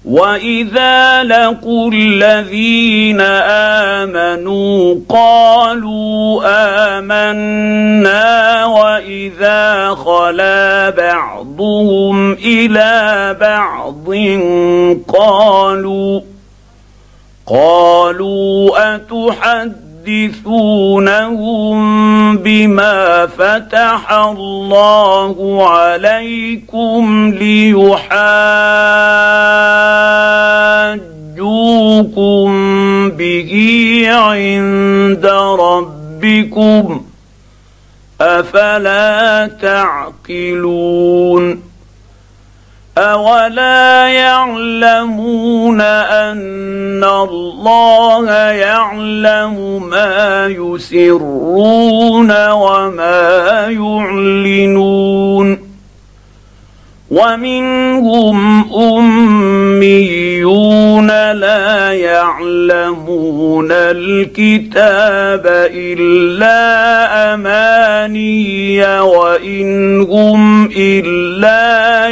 واذا لقوا الذين امنوا قالوا آمنا واذا خلا بعضهم الى بعض قالوا أتحدثونهم بما فتح الله عليكم ليحاجوكم به عند ربكم أفلا تعقلون أولا يعلمون أن الله يعلم ما يسرون وما يعلنون ومنهم أميون لا يعلمون الكتاب إلا أماني وإن هم إلا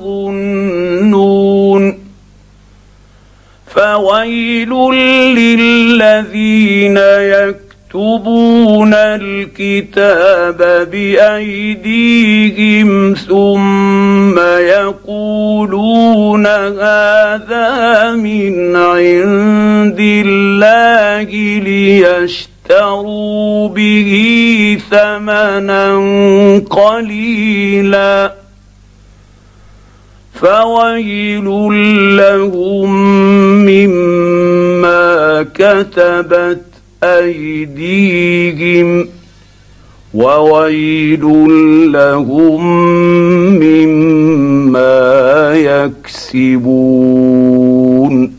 يظنون فويل للذين يكتبون الكتاب بأيديهم ثم يقولون هذا من عند الله ليشتروا به ثمنا قليلا فويل لهم مما كتبت أيديهم وويل لهم مما يكسبون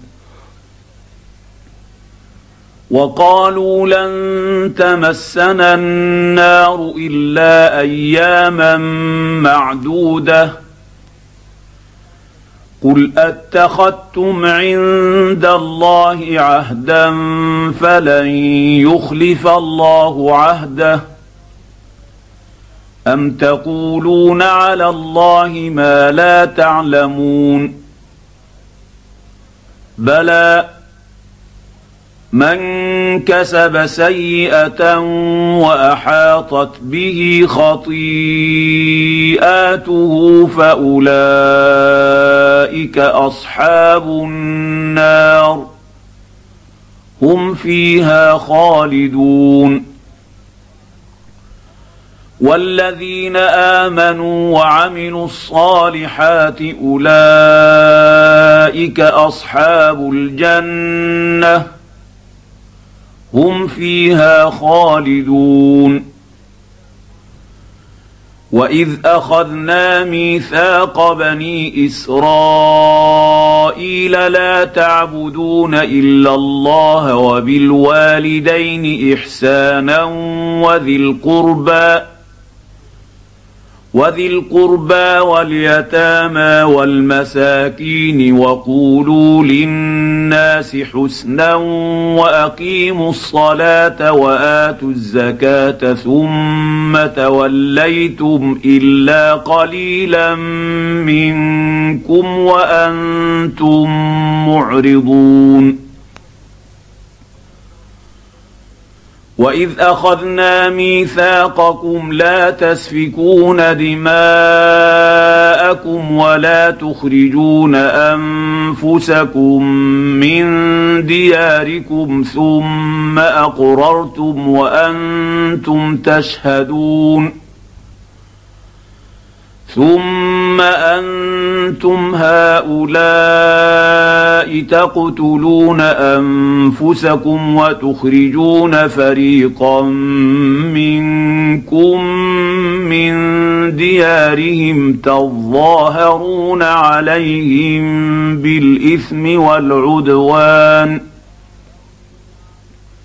وقالوا لن تمسنا النار إلا أياما معدودة قل أتخذتم عند الله عهدا فلن يخلف الله عهده أم تقولون على الله ما لا تعلمون بلى من كسب سيئة وأحاطت به خطيئاته فأولئك أصحاب النار هم فيها خالدون والذين آمنوا وعملوا الصالحات أولئك أصحاب الجنة هم فيها خالدون وإذ أخذنا ميثاق بني إسرائيل لا تعبدون إلا الله وبالوالدين إحسانا وذي القربى واليتامى والمساكين وقولوا للناس حسنا وأقيموا الصلاة وآتوا الزكاة ثم توليتم إلا قليلا منكم وأنتم معرضون وإذ أخذنا ميثاقكم لا تسفكون دماءكم ولا تخرجون أنفسكم من دياركم ثم أقررتم وأنتم تشهدون ثم أنتم هؤلاء تقتلون أنفسكم وتخرجون فريقا منكم من ديارهم تظاهرون عليهم بالإثم والعدوان